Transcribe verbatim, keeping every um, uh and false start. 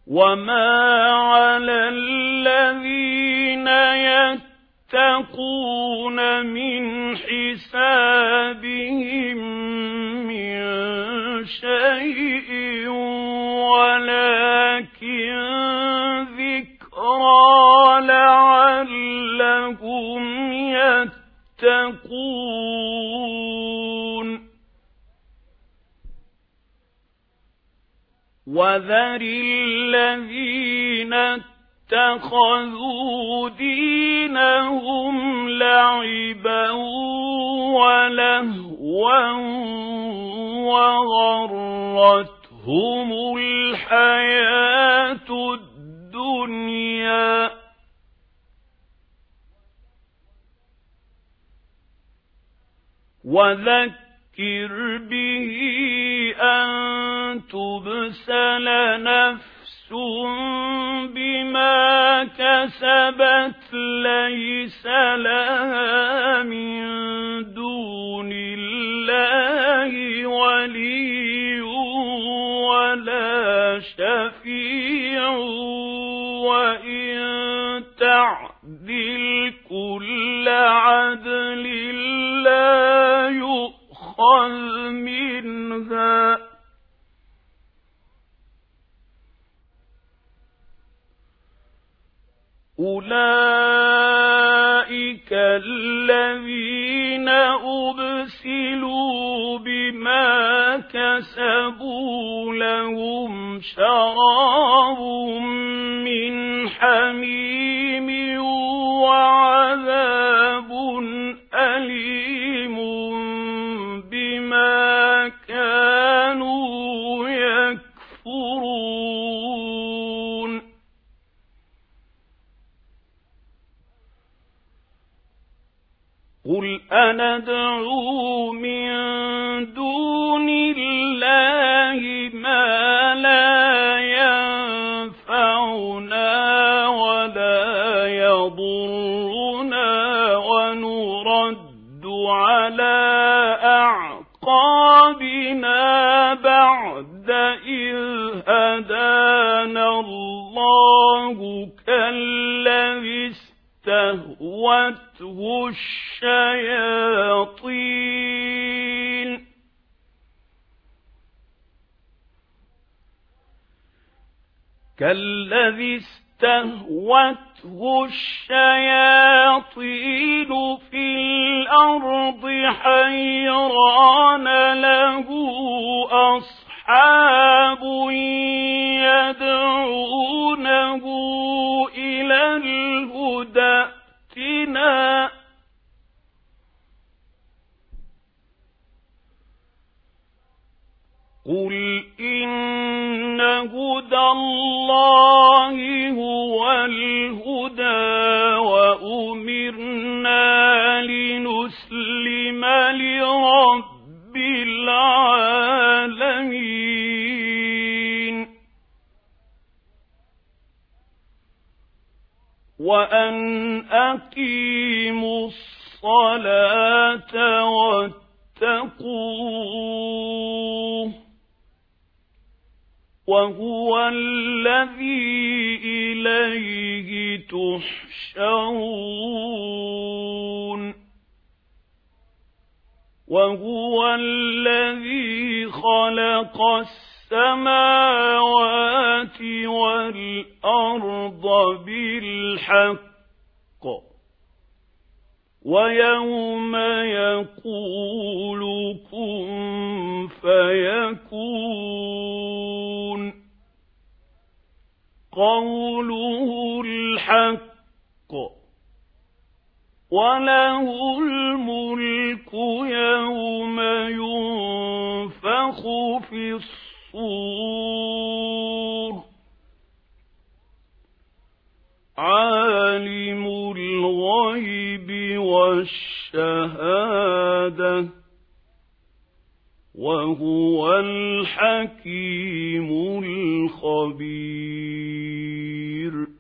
وما على الذين يتقون من حسابهم من شيء ولكن ذكرى لعلهم يتقون وذر الذين اتخذوا دينهم لعبا ولهوا وغرتهم الحياة الدنيا وذكر به أن تبسل نفس بما كسبت ليس لها من دون الله ولي ولا شفيع وإن تعدل كل عدل لا يؤخذ منها أولئك الذين أبسلوا بما كسبوا لهم شراب من حميم وعذاب أليم بما كانوا يكفرون قل أندعو من دون الله ما لا ينفعنا ولا يضرنا ونرد على أعقابنا بعد إذ هدانا الله كالذي استهوته الشياطين كالذي استهوته الشياطين في الأرض حيران له أصحاب يدعونه إلى الهدى ائتنا قل إن هدى الله هو الهدى وأمرنا لنسلم لرب العالمين وأن أقيموا الصلاة واتقوه وهو الذي إليه تحشرون وهو الذي خلق السماوات والأرض بالحق ويوم يقول كن فيكون قوله الحق وله الملك يوم ينفخ في الصور عالم الغيب والشهادة وهو الحكيم الخبير.